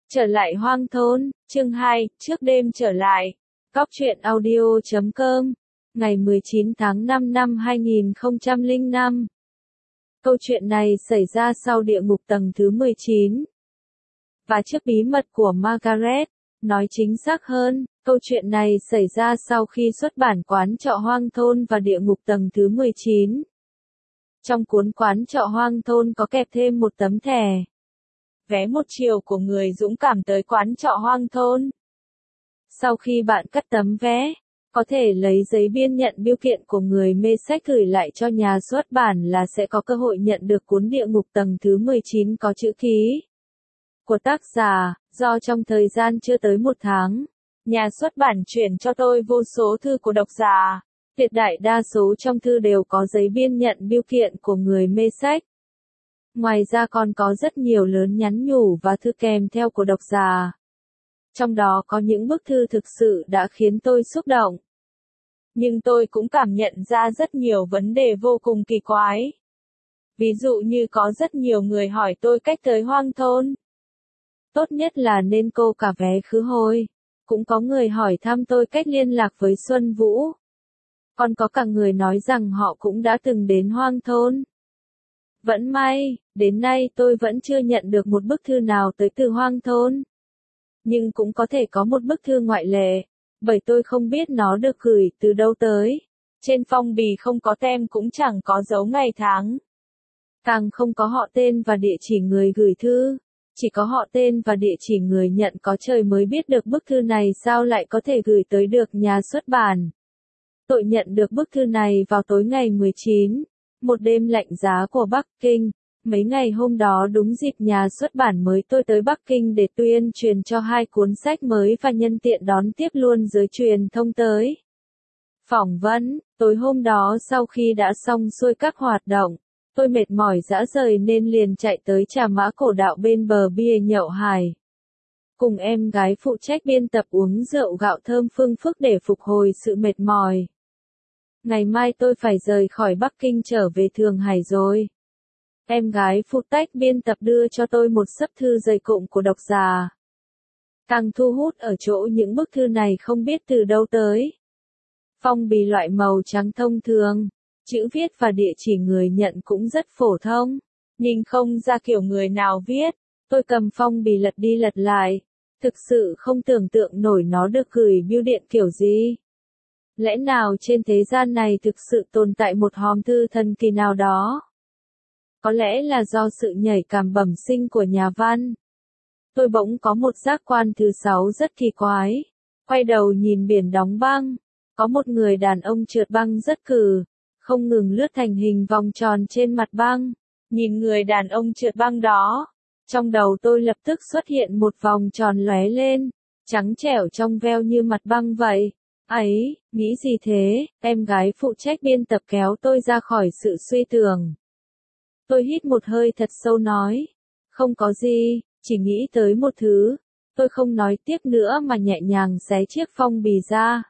Trở lại hoang thôn, chương 2, trước đêm trở lại. Góc truyện audio.com, ngày 19 tháng 5 năm 2005. Câu chuyện này xảy ra sau địa ngục tầng thứ 19. Và trước bí mật của Margaret, nói chính xác hơn, câu chuyện này xảy ra sau khi xuất bản Quán trọ hoang thôn và địa ngục tầng thứ 19. Trong cuốn Quán trọ hoang thôn có kẹp thêm một tấm thẻ vé một chiều của người dũng cảm tới quán trọ hoang thôn. Sau khi bạn cắt tấm vé, có thể lấy giấy biên nhận bưu kiện của người mê sách gửi lại cho nhà xuất bản là sẽ có cơ hội nhận được cuốn địa ngục tầng thứ 19 có chữ ký của tác giả, do trong thời gian chưa tới một tháng, nhà xuất bản chuyển cho tôi vô số thư của độc giả. Tuyệt đại đa số trong thư đều có giấy biên nhận bưu kiện của người mê sách. Ngoài ra còn có rất nhiều lớn nhắn nhủ và thư kèm theo của độc giả. Trong đó có những bức thư thực sự đã khiến tôi xúc động. Nhưng tôi cũng cảm nhận ra rất nhiều vấn đề vô cùng kỳ quái. Ví dụ như có rất nhiều người hỏi tôi cách tới hoang thôn. Tốt nhất là nên cô cả vé khứ hồi. Cũng có người hỏi thăm tôi cách liên lạc với Xuân Vũ. Còn có cả người nói rằng họ cũng đã từng đến hoang thôn. Vẫn may, đến nay tôi vẫn chưa nhận được một bức thư nào tới từ hoang thôn. Nhưng cũng có thể có một bức thư ngoại lệ, bởi tôi không biết nó được gửi từ đâu tới. Trên phong bì không có tem cũng chẳng có dấu ngày tháng. Càng không có họ tên và địa chỉ người gửi thư. Chỉ có họ tên và địa chỉ người nhận, có trời mới biết được bức thư này sao lại có thể gửi tới được nhà xuất bản. Tôi nhận được bức thư này vào tối ngày 19. Một đêm lạnh giá của Bắc Kinh. Mấy ngày hôm đó đúng dịp nhà xuất bản mới tôi tới Bắc Kinh để tuyên truyền cho 2 cuốn sách mới và nhân tiện đón tiếp luôn giới truyền thông tới phỏng vấn. Tối hôm đó sau khi đã xong xuôi các hoạt động, tôi mệt mỏi rã rời nên liền chạy tới Trà Mã Cổ Đạo bên bờ bia nhậu hài. Cùng em gái phụ trách biên tập uống rượu gạo thơm phương phức để phục hồi sự mệt mỏi. Ngày mai tôi phải rời khỏi Bắc Kinh trở về Thượng Hải rồi. Em gái phụ trách biên tập đưa cho tôi một xấp thư dày cộm của độc giả. Càng thu hút ở chỗ những bức thư này không biết từ đâu tới. Phong bì loại màu trắng thông thường, chữ viết và địa chỉ người nhận cũng rất phổ thông, nhìn không ra kiểu người nào viết. Tôi cầm phong bì lật đi lật lại, thực sự không tưởng tượng nổi nó được gửi bưu điện kiểu gì. Lẽ nào trên thế gian này thực sự tồn tại một hòm thư thần kỳ nào đó? Có lẽ là do sự nhạy cảm bẩm sinh của nhà văn. Tôi bỗng có một giác quan thứ 6 rất kỳ quái. Quay đầu nhìn biển đóng băng. Có một người đàn ông trượt băng rất cừ, không ngừng lướt thành hình vòng tròn trên mặt băng. Nhìn người đàn ông trượt băng đó, trong đầu tôi lập tức xuất hiện một vòng tròn lóe lên, trắng trẻo trong veo như mặt băng vậy. Ấy, nghĩ gì thế? Em gái phụ trách biên tập kéo tôi ra khỏi sự suy tưởng. Tôi hít một hơi thật sâu nói, không có gì, chỉ nghĩ tới một thứ. Tôi không nói tiếp nữa mà nhẹ nhàng xé chiếc phong bì ra.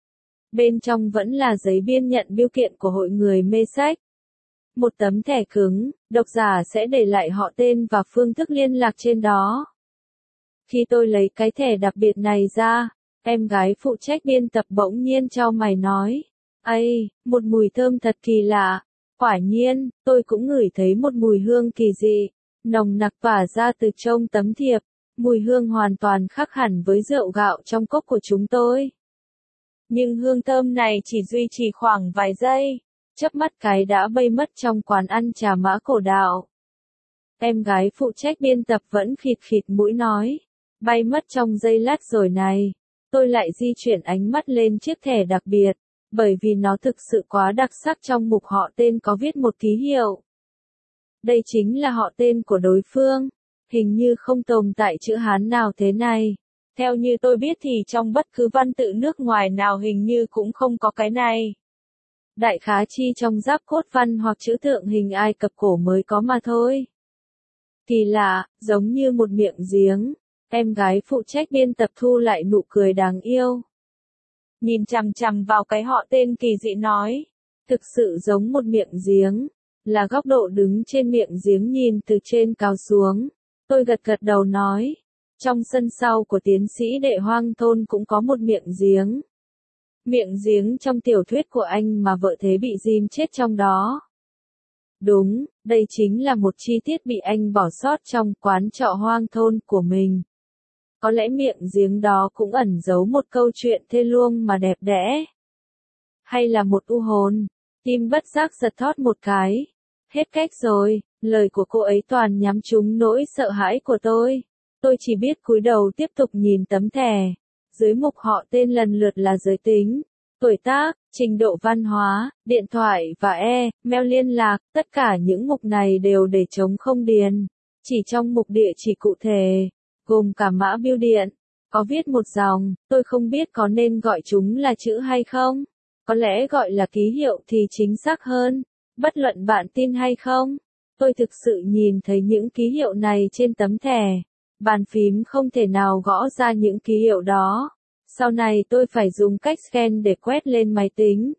Bên trong vẫn là giấy biên nhận bưu kiện của hội người mê sách. Một tấm thẻ cứng, độc giả sẽ để lại họ tên và phương thức liên lạc trên đó. Khi tôi lấy cái thẻ đặc biệt này ra, em gái phụ trách biên tập bỗng nhiên chau mày nói, ây, một mùi thơm thật kỳ lạ. Quả nhiên, tôi cũng ngửi thấy một mùi hương kỳ dị, nồng nặc tỏa ra từ trong tấm thiệp, mùi hương hoàn toàn khác hẳn với rượu gạo trong cốc của chúng tôi. Nhưng hương thơm này chỉ duy trì khoảng vài giây, chớp mắt cái đã bay mất trong quán ăn Trà Mã Cổ Đạo. Em gái phụ trách biên tập vẫn khịt khịt mũi nói, bay mất trong giây lát rồi này. Tôi lại di chuyển ánh mắt lên chiếc thẻ đặc biệt, bởi vì nó thực sự quá đặc sắc. Trong mục họ tên có viết một ký hiệu. Đây chính là họ tên của đối phương, hình như không tồn tại chữ Hán nào thế này. Theo như tôi biết thì trong bất cứ văn tự nước ngoài nào hình như cũng không có cái này. Đại khái chi trong giáp cốt văn hoặc chữ tượng hình Ai Cập cổ mới có mà thôi. Kỳ lạ, giống như một miệng giếng. Em gái phụ trách biên tập thu lại nụ cười đáng yêu. Nhìn chằm chằm vào cái họ tên kỳ dị nói, thực sự giống một miệng giếng, là góc độ đứng trên miệng giếng nhìn từ trên cao xuống. Tôi gật gật đầu nói, Trong sân sau của tiến sĩ Đệ Hoang Thôn cũng có một miệng giếng. Miệng giếng trong tiểu thuyết của anh mà vợ thế bị dim chết trong đó. Đúng, đây chính là một chi tiết bị anh bỏ sót trong quán trọ hoang thôn của mình. Có lẽ miệng giếng đó cũng ẩn giấu một câu chuyện thê lương mà đẹp đẽ. Hay là một u hồn. Tim bất giác giật thót một cái. Hết cách rồi, lời của cô ấy toàn nhắm trúng nỗi sợ hãi của tôi. Tôi chỉ biết cúi đầu tiếp tục nhìn tấm thẻ. Dưới mục họ tên lần lượt là giới tính, tuổi tác, trình độ văn hóa, điện thoại và email liên lạc, tất cả những mục này đều để trống không điền. Chỉ trong mục địa chỉ cụ thể, gồm cả mã bưu điện, có viết một dòng, tôi không biết có nên gọi chúng là chữ hay không. Có lẽ gọi là ký hiệu thì chính xác hơn, bất luận bạn tin hay không. Tôi thực sự nhìn thấy những ký hiệu này trên tấm thẻ. Bàn phím không thể nào gõ ra những ký hiệu đó. Sau này tôi phải dùng cách scan để quét lên máy tính.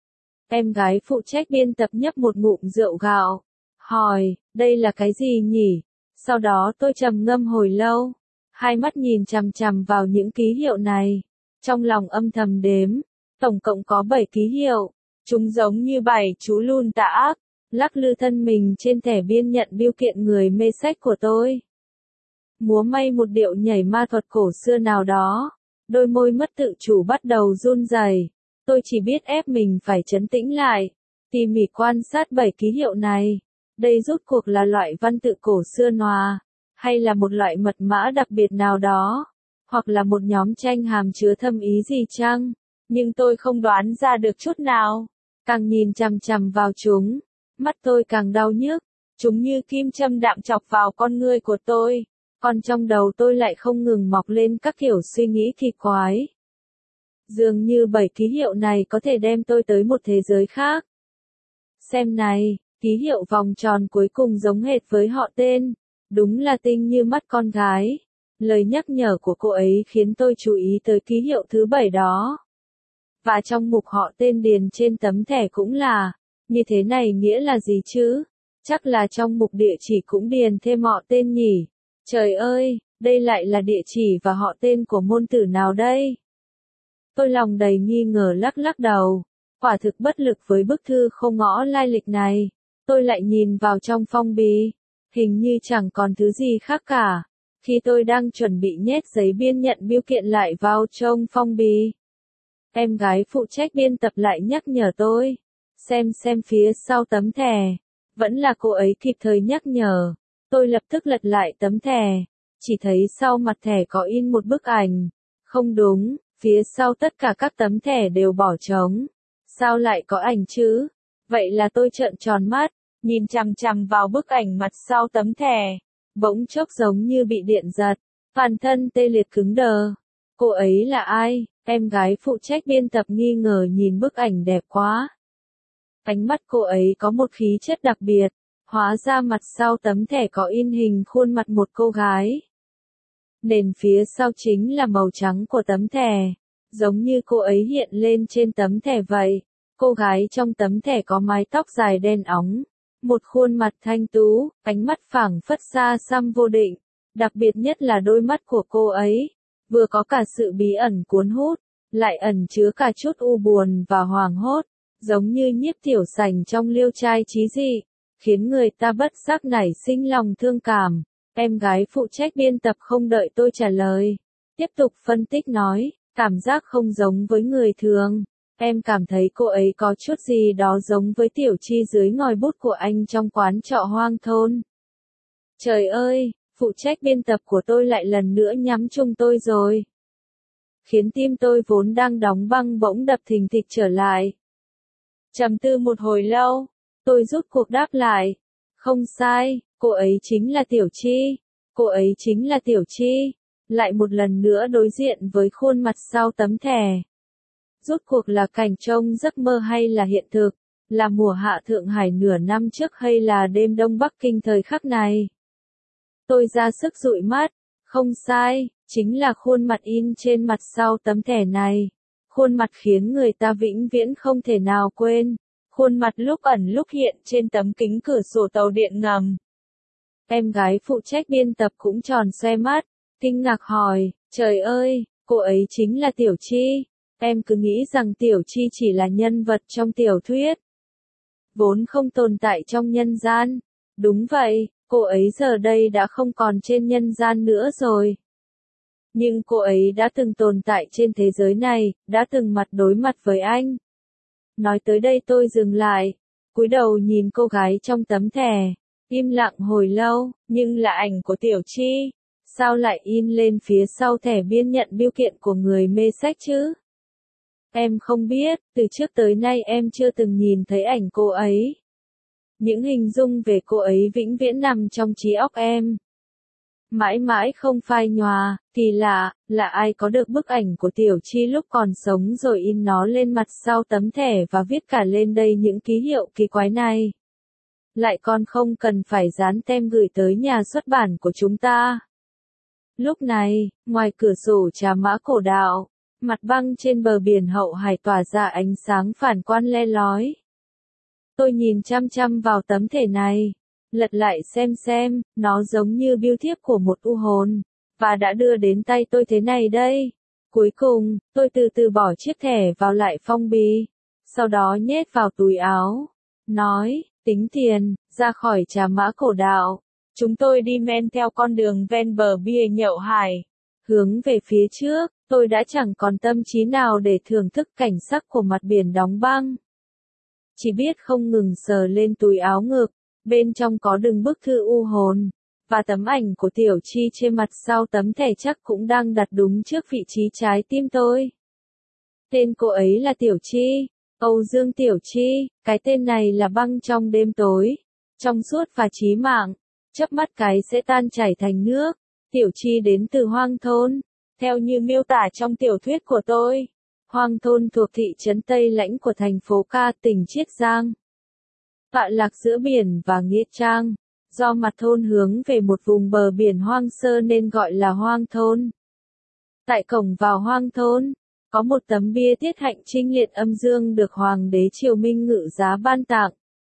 Em gái phụ trách biên tập nhấp một ngụm rượu gạo. Hỏi, đây là cái gì nhỉ? Sau đó tôi trầm ngâm hồi lâu. Hai mắt nhìn chằm chằm vào những ký hiệu này. Trong lòng âm thầm đếm. Tổng cộng có 7 ký hiệu. Chúng giống như 7 chú lùn tà ác. Lắc lư thân mình trên thẻ biên nhận bưu kiện người mê sách của tôi. Múa may một điệu nhảy ma thuật cổ xưa nào đó. Đôi môi mất tự chủ bắt đầu run rẩy. Tôi chỉ biết ép mình phải trấn tĩnh lại. Tỉ mỉ quan sát 7 ký hiệu này. Đây rốt cuộc là loại văn tự cổ xưa nòa. Hay là một loại mật mã đặc biệt nào đó. Hoặc là một nhóm tranh hàm chứa thâm ý gì chăng? Nhưng tôi không đoán ra được chút nào. Càng nhìn chằm chằm vào chúng. Mắt tôi càng đau nhức. Chúng như kim châm đạm chọc vào con ngươi của tôi. Còn trong đầu tôi lại không ngừng mọc lên các kiểu suy nghĩ kỳ quái. Dường như 7 ký hiệu này có thể đem tôi tới một thế giới khác. Xem này, ký hiệu vòng tròn cuối cùng giống hệt với họ tên. Đúng là tinh như mắt con gái. Lời nhắc nhở của cô ấy khiến tôi chú ý tới ký hiệu thứ 7 đó. Và trong mục họ tên điền trên tấm thẻ cũng là, như thế này nghĩa là gì chứ? Chắc là trong mục địa chỉ cũng điền thêm họ tên nhỉ? Trời ơi, đây lại là địa chỉ và họ tên của môn tử nào đây? Tôi lòng đầy nghi ngờ lắc lắc đầu. Quả thực bất lực với bức thư không ngõ lai lịch này. Tôi lại nhìn vào trong phong bì. Hình như chẳng còn thứ gì khác cả. Khi tôi đang chuẩn bị nhét giấy biên nhận bưu kiện lại vào trong phong bì. Em gái phụ trách biên tập lại nhắc nhở tôi. Xem phía sau tấm thẻ. Vẫn là cô ấy kịp thời nhắc nhở. Tôi lập tức lật lại tấm thẻ. Chỉ thấy sau mặt thẻ có in một bức ảnh. Không đúng, phía sau tất cả các tấm thẻ đều bỏ trống. Sao lại có ảnh chứ? Vậy là tôi trợn tròn mắt, nhìn chằm chằm vào bức ảnh mặt sau tấm thẻ. Bỗng chốc giống như bị điện giật. Toàn thân tê liệt cứng đờ. Cô ấy là ai? Em gái phụ trách biên tập nghi ngờ nhìn bức ảnh đẹp quá. Ánh mắt cô ấy có một khí chất đặc biệt. Hóa ra mặt sau tấm thẻ có in hình khuôn mặt một cô gái. Nền phía sau chính là màu trắng của tấm thẻ. Giống như cô ấy hiện lên trên tấm thẻ vậy. Cô gái trong tấm thẻ có mái tóc dài đen óng. Một khuôn mặt thanh tú, ánh mắt phảng phất xa xăm vô định. Đặc biệt nhất là đôi mắt của cô ấy. Vừa có cả sự bí ẩn cuốn hút, lại ẩn chứa cả chút u buồn và hoảng hốt. Giống như Nhiếp Tiểu Sảnh trong Liêu Trai Chí Dị. Khiến người ta bất giác nảy sinh lòng thương cảm. Em gái phụ trách biên tập không đợi tôi trả lời. Tiếp tục phân tích nói, cảm giác không giống với người thường. Em cảm thấy cô ấy có chút gì đó giống với Tiểu Chi dưới ngòi bút của anh trong quán trọ hoang thôn. Trời ơi, phụ trách biên tập của tôi lại lần nữa nhắm chung tôi rồi. Khiến tim tôi vốn đang đóng băng bỗng đập thình thịch trở lại. Trầm tư một hồi lâu. Tôi rút cuộc đáp lại. Không sai, cô ấy chính là Tiểu Chi. Cô ấy chính là Tiểu Chi. Lại một lần nữa đối diện với khuôn mặt sau tấm thẻ. Rút cuộc là cảnh trong giấc mơ hay là hiện thực? Là mùa hạ Thượng Hải nửa năm trước hay là đêm đông Bắc Kinh thời khắc này? Tôi ra sức dụi mắt. Không sai, chính là khuôn mặt in trên mặt sau tấm thẻ này. Khuôn mặt khiến người ta vĩnh viễn không thể nào quên. Khuôn mặt lúc ẩn lúc hiện trên tấm kính cửa sổ tàu điện ngầm. Em gái phụ trách biên tập cũng tròn xoe mắt. kinh ngạc hỏi, trời ơi, cô ấy chính là Tiểu Chi. Em cứ nghĩ rằng Tiểu Chi chỉ là nhân vật trong tiểu thuyết, vốn không tồn tại trong nhân gian. Đúng vậy, cô ấy giờ đây đã không còn trên nhân gian nữa rồi. Nhưng cô ấy đã từng tồn tại trên thế giới này, đã từng mặt đối mặt với anh. Nói tới đây tôi dừng lại, cúi đầu nhìn cô gái trong tấm thẻ, im lặng hồi lâu, nhưng là ảnh của Tiểu Chi, sao lại in lên phía sau thẻ biên nhận bưu kiện của người mê sách chứ? Em không biết, từ trước tới nay em chưa từng nhìn thấy ảnh cô ấy. Những hình dung về cô ấy vĩnh viễn nằm trong trí óc em. Mãi mãi không phai nhòa, thì là ai có được bức ảnh của Tiểu Chi lúc còn sống rồi in nó lên mặt sau tấm thẻ và viết cả lên đây những ký hiệu kỳ quái này. Lại còn không cần phải dán tem gửi tới nhà xuất bản của chúng ta. Lúc này, ngoài cửa sổ Trà Mã Cổ Đạo, mặt băng trên bờ biển Hậu Hải tỏa ra ánh sáng phản quang le lói. Tôi nhìn chăm chăm vào tấm thẻ này, lật lại xem, nó giống như bưu thiếp của một u hồn, và đã đưa đến tay tôi thế này đây. Cuối cùng, tôi từ từ bỏ chiếc thẻ vào lại phong bì, sau đó nhét vào túi áo, nói, tính tiền, ra khỏi Trà Mã Cổ Đạo. Chúng tôi đi men theo con đường ven bờ bia Nhậu Hải, hướng về phía trước, tôi đã chẳng còn tâm trí nào để thưởng thức cảnh sắc của mặt biển đóng băng. Chỉ biết không ngừng sờ lên túi áo ngực, bên trong có từng bức thư u hồn, và tấm ảnh của Tiểu Chi trên mặt sau tấm thẻ chắc cũng đang đặt đúng trước vị trí trái tim tôi. Tên cô ấy là Tiểu Chi, Âu Dương Tiểu Chi, cái tên này là băng trong đêm tối, trong suốt và chí mạng, chớp mắt cái sẽ tan chảy thành nước. Tiểu Chi đến từ Hoang Thôn, theo như miêu tả trong tiểu thuyết của tôi. Hoang Thôn thuộc thị trấn Tây Lãnh của thành phố Ca, tỉnh Chiết Giang. Tọa lạc giữa biển và Nghĩa Trang, do mặt thôn hướng về một vùng bờ biển hoang sơ nên gọi là Hoang Thôn. Tại cổng vào Hoang Thôn, có một tấm bia tiết hạnh trinh liệt âm dương được Hoàng đế Triều Minh Ngự Giá ban tặng.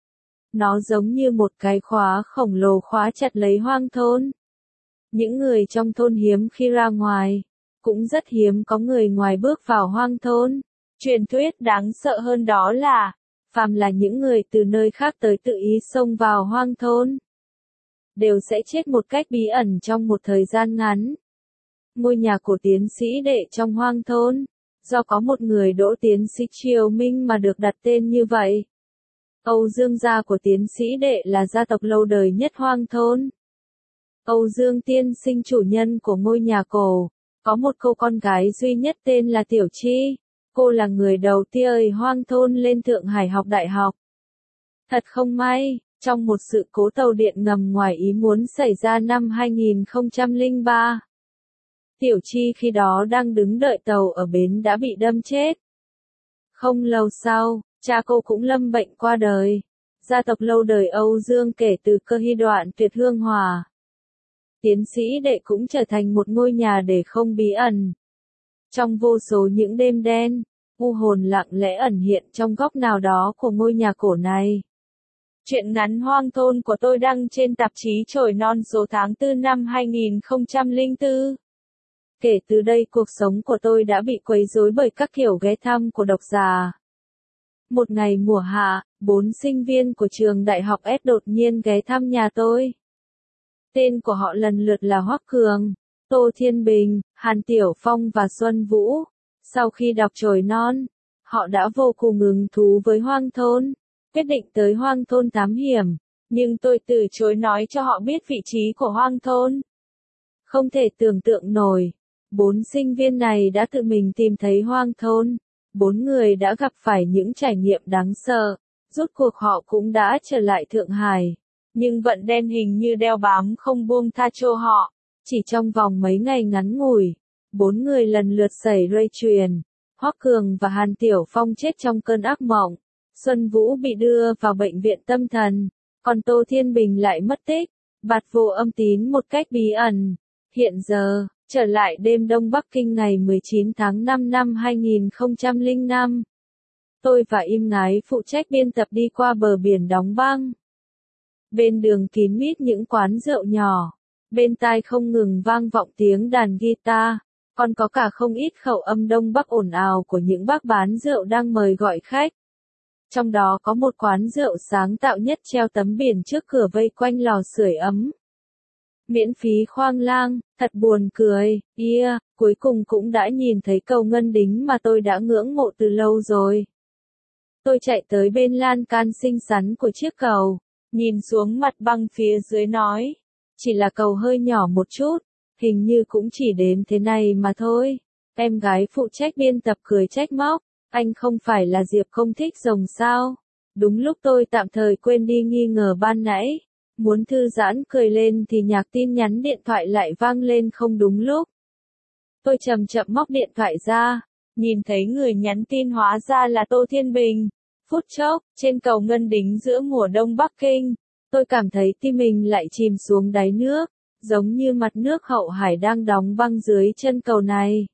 Nó giống như một cái khóa khổng lồ khóa chặt lấy Hoang Thôn. Những người trong thôn hiếm khi ra ngoài, cũng rất hiếm có người ngoài bước vào Hoang Thôn. Truyền thuyết đáng sợ hơn đó là, phàm là những người từ nơi khác tới tự ý xông vào Hoang Thôn, đều sẽ chết một cách bí ẩn trong một thời gian ngắn. Ngôi nhà của tiến sĩ Đệ trong Hoang Thôn, do có một người đỗ tiến sĩ Triều Minh mà được đặt tên như vậy. Âu Dương gia của tiến sĩ Đệ là gia tộc lâu đời nhất Hoang Thôn. Âu Dương tiên sinh chủ nhân của ngôi nhà cổ, có một cô con gái duy nhất tên là Tiểu Chi. Cô là người đầu tiên ở Hoang Thôn lên Thượng Hải học đại học. Thật không may, trong một sự cố tàu điện ngầm ngoài ý muốn xảy ra năm 2003. Tiểu Chi khi đó đang đứng đợi tàu ở bến đã bị đâm chết. Không lâu sau, cha cô cũng lâm bệnh qua đời. Gia tộc lâu đời Âu Dương kể từ cơ hy đoạn tuyệt hương hòa. Tiến sĩ Đệ cũng trở thành một ngôi nhà để không bí ẩn. Trong vô số những đêm đen, u hồn lặng lẽ ẩn hiện trong góc nào đó của ngôi nhà cổ này. Truyện ngắn Hoang Thôn của tôi đăng trên tạp chí Chổi Non số tháng 4 năm 2004. Kể từ đây cuộc sống của tôi đã bị quấy rối bởi các kiểu ghé thăm của độc giả. Một ngày mùa hạ, 4 sinh viên của trường đại học S đột nhiên ghé thăm nhà tôi. Tên của họ lần lượt là Hoắc Cường, Tô Thiên Bình, Hàn Tiểu Phong và Xuân Vũ. Sau khi đọc Chổi Non, họ đã vô cùng hứng thú với Hoang Thôn, quyết định tới Hoang Thôn thám hiểm, nhưng tôi từ chối nói cho họ biết vị trí của Hoang Thôn. Không thể tưởng tượng nổi, 4 sinh viên này đã tự mình tìm thấy Hoang Thôn, 4 người đã gặp phải những trải nghiệm đáng sợ, rốt cuộc họ cũng đã trở lại Thượng Hải, nhưng vận đen hình như đeo bám không buông tha cho họ. Chỉ trong vòng mấy ngày ngắn ngủi, 4 người lần lượt xảy ra chuyện. Hoắc Cường và Hàn Tiểu Phong chết trong cơn ác mộng. Xuân Vũ bị đưa vào bệnh viện tâm thần, còn Tô Thiên Bình lại mất tích, bạt vô âm tín một cách bí ẩn. Hiện giờ, trở lại đêm Đông Bắc Kinh ngày 19 tháng 5 năm 2005. Tôi và Im Ngái phụ trách biên tập đi qua bờ biển đóng băng. Bên đường kín mít những quán rượu nhỏ, Bên tai không ngừng vang vọng tiếng đàn guitar, còn có cả không ít khẩu âm Đông Bắc ồn ào của những bác bán rượu đang mời gọi khách. Trong đó có một quán rượu sáng tạo nhất treo tấm biển trước cửa vây quanh lò sưởi ấm. Miễn phí khoang lang, thật buồn cười, cuối cùng cũng đã nhìn thấy cầu Ngân Đính mà tôi đã ngưỡng mộ từ lâu rồi. Tôi chạy tới bên lan can xinh xắn của chiếc cầu, nhìn xuống mặt băng phía dưới nói, chỉ là cầu hơi nhỏ một chút, hình như cũng chỉ đến thế này mà thôi. Em gái phụ trách biên tập cười trách móc, anh không phải là Diệp không thích rồng sao? Đúng lúc tôi tạm thời quên đi nghi ngờ ban nãy, muốn thư giãn cười lên thì nhạc tin nhắn điện thoại lại vang lên không đúng lúc. Tôi chậm chậm móc điện thoại ra, nhìn thấy người nhắn tin hóa ra là Tô Thiên Bình. Phút chốc, trên cầu Ngân Đính giữa mùa đông Bắc Kinh, tôi cảm thấy tim mình lại chìm xuống đáy nước, giống như mặt nước hậu hải đang đóng băng dưới chân cầu này.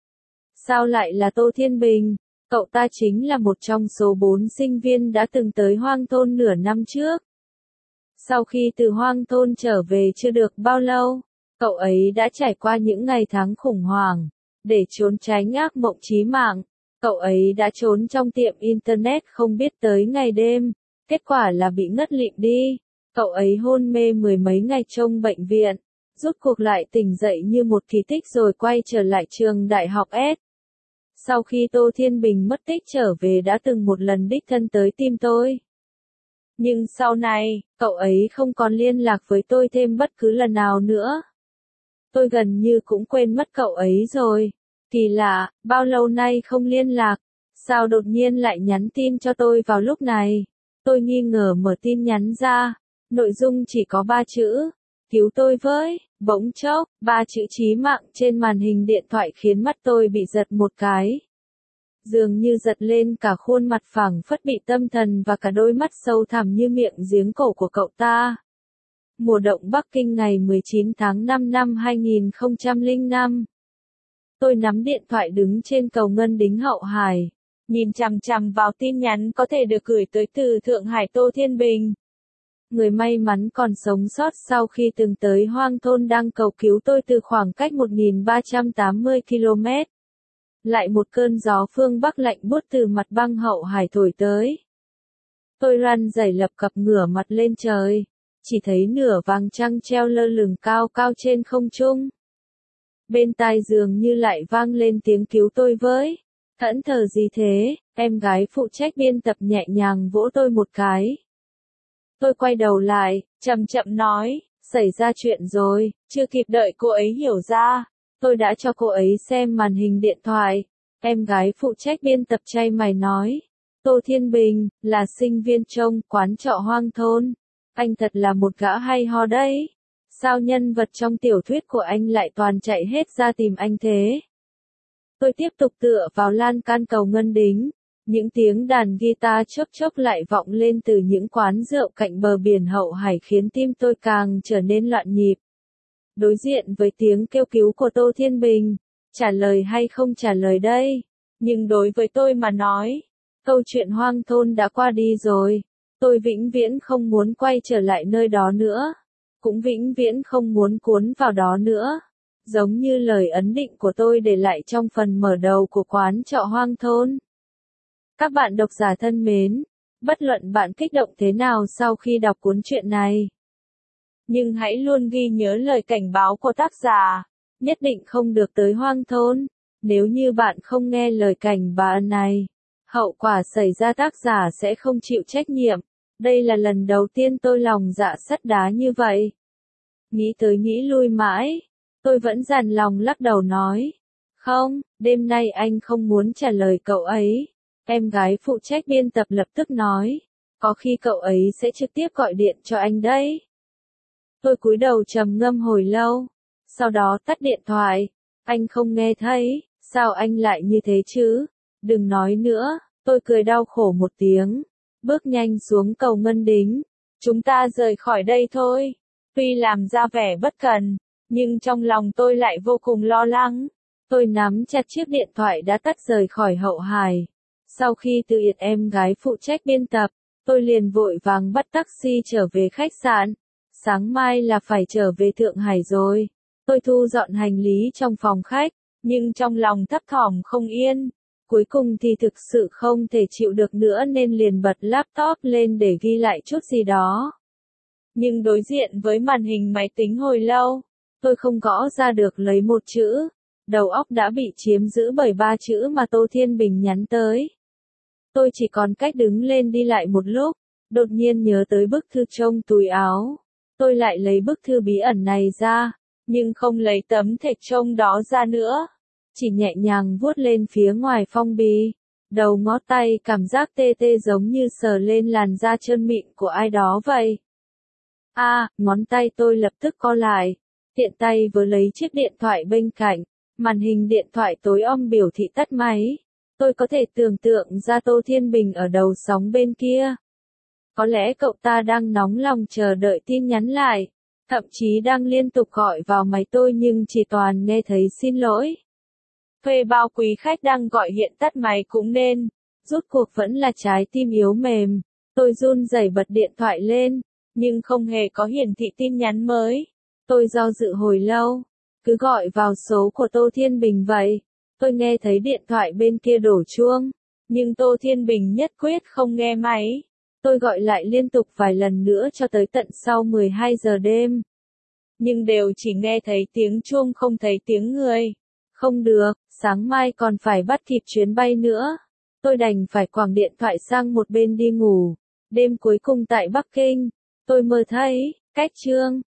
Sao lại là Tô Thiên Bình? Cậu ta chính là một trong số 4 sinh viên đã từng tới Hoang Thôn nửa năm trước. Sau khi từ Hoang Thôn trở về chưa được bao lâu, cậu ấy đã trải qua những ngày tháng khủng hoảng. Để trốn tránh ác mộng chí mạng, cậu ấy đã trốn trong tiệm Internet không biết tới ngày đêm, kết quả là bị ngất lịm đi. Cậu ấy hôn mê mười mấy ngày trong bệnh viện, rốt cuộc lại tỉnh dậy như một kỳ tích rồi quay trở lại trường đại học S. Sau khi Tô Thiên Bình mất tích trở về đã từng một lần đích thân tới tìm tôi. Nhưng sau này, cậu ấy không còn liên lạc với tôi thêm bất cứ lần nào nữa. Tôi gần như cũng quên mất cậu ấy rồi. Kỳ lạ, bao lâu nay không liên lạc, sao đột nhiên lại nhắn tin cho tôi vào lúc này? Tôi nghi ngờ mở tin nhắn ra, nội dung chỉ có 3 chữ, cứu tôi với. Bỗng chốc, 3 chữ chí mạng trên màn hình điện thoại khiến mắt tôi bị giật một cái. Dường như giật lên cả khuôn mặt phẳng phất bị tâm thần và cả đôi mắt sâu thẳm như miệng giếng cổ của cậu ta. Mùa động Bắc Kinh ngày 19 tháng 5 năm 2005. Tôi nắm điện thoại đứng trên cầu Ngân Đính hậu hải, nhìn chằm chằm vào tin nhắn có thể được gửi tới từ Thượng Hải Tô Thiên Bình. Người may mắn còn sống sót sau khi từng tới Hoang Thôn đang cầu cứu tôi từ khoảng cách 1380 km. Lại một cơn gió phương Bắc lạnh buốt từ mặt băng hậu hải thổi tới. Tôi run rẩy lập cập ngửa mặt lên trời, chỉ thấy nửa vầng trăng treo lơ lửng cao cao trên không trung. Bên tai dường như lại vang lên tiếng cứu tôi với. Thẫn thờ gì thế? Em gái phụ trách biên tập nhẹ nhàng vỗ tôi một cái. Tôi quay đầu lại, chậm chậm nói, xảy ra chuyện rồi. Chưa kịp đợi cô ấy hiểu ra, tôi đã cho cô ấy xem màn hình điện thoại. Em gái phụ trách biên tập chay mày nói, Tô Thiên Bình, là sinh viên trong quán trọ Hoang Thôn. Anh thật là một gã hay ho đấy. Sao nhân vật trong tiểu thuyết của anh lại toàn chạy hết ra tìm anh thế? Tôi tiếp tục tựa vào lan can cầu Ngân Đính. Những tiếng đàn guitar chốc chốc lại vọng lên từ những quán rượu cạnh bờ biển hậu hải khiến tim tôi càng trở nên loạn nhịp. Đối diện với tiếng kêu cứu của Tô Thiên Bình, trả lời hay không trả lời đây? Nhưng đối với tôi mà nói, câu chuyện Hoang Thôn đã qua đi rồi. Tôi vĩnh viễn không muốn quay trở lại nơi đó nữa. Cũng vĩnh viễn không muốn cuốn vào đó nữa. Giống như lời ấn định của tôi để lại trong phần mở đầu của quán trọ Hoang Thôn. Các bạn độc giả thân mến, bất luận bạn kích động thế nào sau khi đọc cuốn truyện này, nhưng hãy luôn ghi nhớ lời cảnh báo của tác giả, nhất định không được tới Hoang Thôn. Nếu như bạn không nghe lời cảnh báo này, hậu quả xảy ra tác giả sẽ không chịu trách nhiệm. Đây là lần đầu tiên tôi lòng dạ sắt đá như vậy. Nghĩ tới nghĩ lui mãi, tôi vẫn dằn lòng lắc đầu nói, không, đêm nay anh không muốn trả lời cậu ấy. Em gái phụ trách biên tập lập tức nói, có khi cậu ấy sẽ trực tiếp gọi điện cho anh đấy. Tôi cúi đầu trầm ngâm hồi lâu, sau đó tắt điện thoại. Anh không nghe thấy, sao anh lại như thế chứ? Đừng nói nữa, tôi cười đau khổ một tiếng, bước nhanh xuống cầu Ngân Đính. Chúng ta rời khỏi đây thôi. Tuy làm ra vẻ bất cần, nhưng trong lòng tôi lại vô cùng lo lắng. Tôi nắm chặt chiếc điện thoại đã tắt rời khỏi hậu hải. Sau khi từ biệt em gái phụ trách biên tập, tôi liền vội vàng bắt taxi trở về khách sạn. sáng mai là phải trở về Thượng Hải rồi. Tôi thu dọn hành lý trong phòng khách, nhưng trong lòng thấp thỏm không yên. Cuối cùng thì thực sự không thể chịu được nữa nên liền bật laptop lên để ghi lại chút gì đó. Nhưng đối diện với màn hình máy tính hồi lâu, tôi không gõ ra được lấy một chữ. Đầu óc đã bị chiếm giữ bởi 3 chữ mà Tô Thiên Bình nhắn tới. Tôi chỉ còn cách đứng lên đi lại một lúc, đột nhiên nhớ tới bức thư trong túi áo. Tôi lại lấy bức thư bí ẩn này ra, nhưng không lấy tấm thạch trông đó ra nữa. Chỉ nhẹ nhàng vuốt lên phía ngoài phong bì. Đầu ngón tay cảm giác tê tê giống như sờ lên làn da trơn mịn của ai đó vậy. Ngón tay tôi lập tức co lại. Tiện tay vừa lấy chiếc điện thoại bên cạnh. Màn hình điện thoại tối om biểu thị tắt máy. Tôi có thể tưởng tượng ra Tô Thiên Bình ở đầu sóng bên kia. Có lẽ cậu ta đang nóng lòng chờ đợi tin nhắn lại. Thậm chí đang liên tục gọi vào máy tôi nhưng chỉ toàn nghe thấy xin lỗi. Thuê bao quý khách đang gọi hiện tắt máy cũng nên. Rốt cuộc vẫn là trái tim yếu mềm. Tôi run rẩy bật điện thoại lên, nhưng không hề có hiển thị tin nhắn mới. Tôi do dự hồi lâu, cứ gọi vào số của Tô Thiên Bình vậy. Tôi nghe thấy điện thoại bên kia đổ chuông, nhưng Tô Thiên Bình nhất quyết không nghe máy. Tôi gọi lại liên tục vài lần nữa cho tới tận sau 12 giờ đêm. Nhưng đều chỉ nghe thấy tiếng chuông không thấy tiếng người. Không được, sáng mai còn phải bắt kịp chuyến bay nữa. Tôi đành phải quẳng điện thoại sang một bên đi ngủ. Đêm cuối cùng tại Bắc Kinh, tôi mơ thấy, cách chương